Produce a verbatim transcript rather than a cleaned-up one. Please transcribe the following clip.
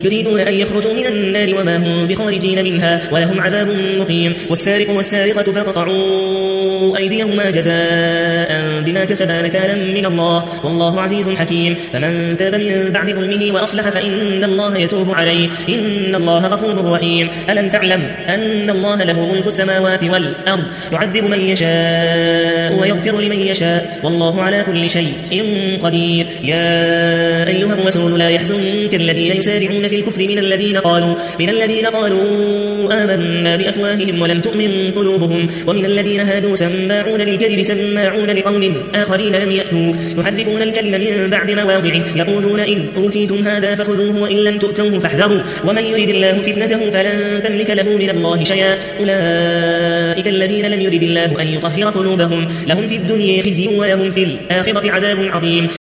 يريدون أن يخرجوا من النار وما هم بخارجين منها ولهم عذاب مقيم. والسارق والسارقة فاقطعوا أيديهما جزاء بما كسبا نكالا من الله والله عزيز حكيم. فمن تاب من بعد ظلمه وأصلح فإن الله يتوب عليه إن الله غفور رحيم. ألم تعلم أن الله له ملك السماوات والأرض يعذب من يشاء ويغفر لمن يشاء والله على كل شيء قدير. يا أيها الرسول لا يحزنك الذين يسارعون في الكفر من الذين قالوا من الذين قالوا آمنا بأفواههم ولم تؤمن قلوبهم ومن الذين هادوا سماعون للكذب سماعون لقوم آخرين لم يأتوا يحرفون الكلم من بعد مواضعه يقولون إن أوتيتم هذا فخذوه وإن لم تؤتوه فاحذروا ومن يرد الله فتنته فلن تملك له من الله شيئا أولئك الذين لم يرد الله أن يطهر قلوبهم لهم في الدنيا خزي ولهم في الآخرة عذاب عظيم.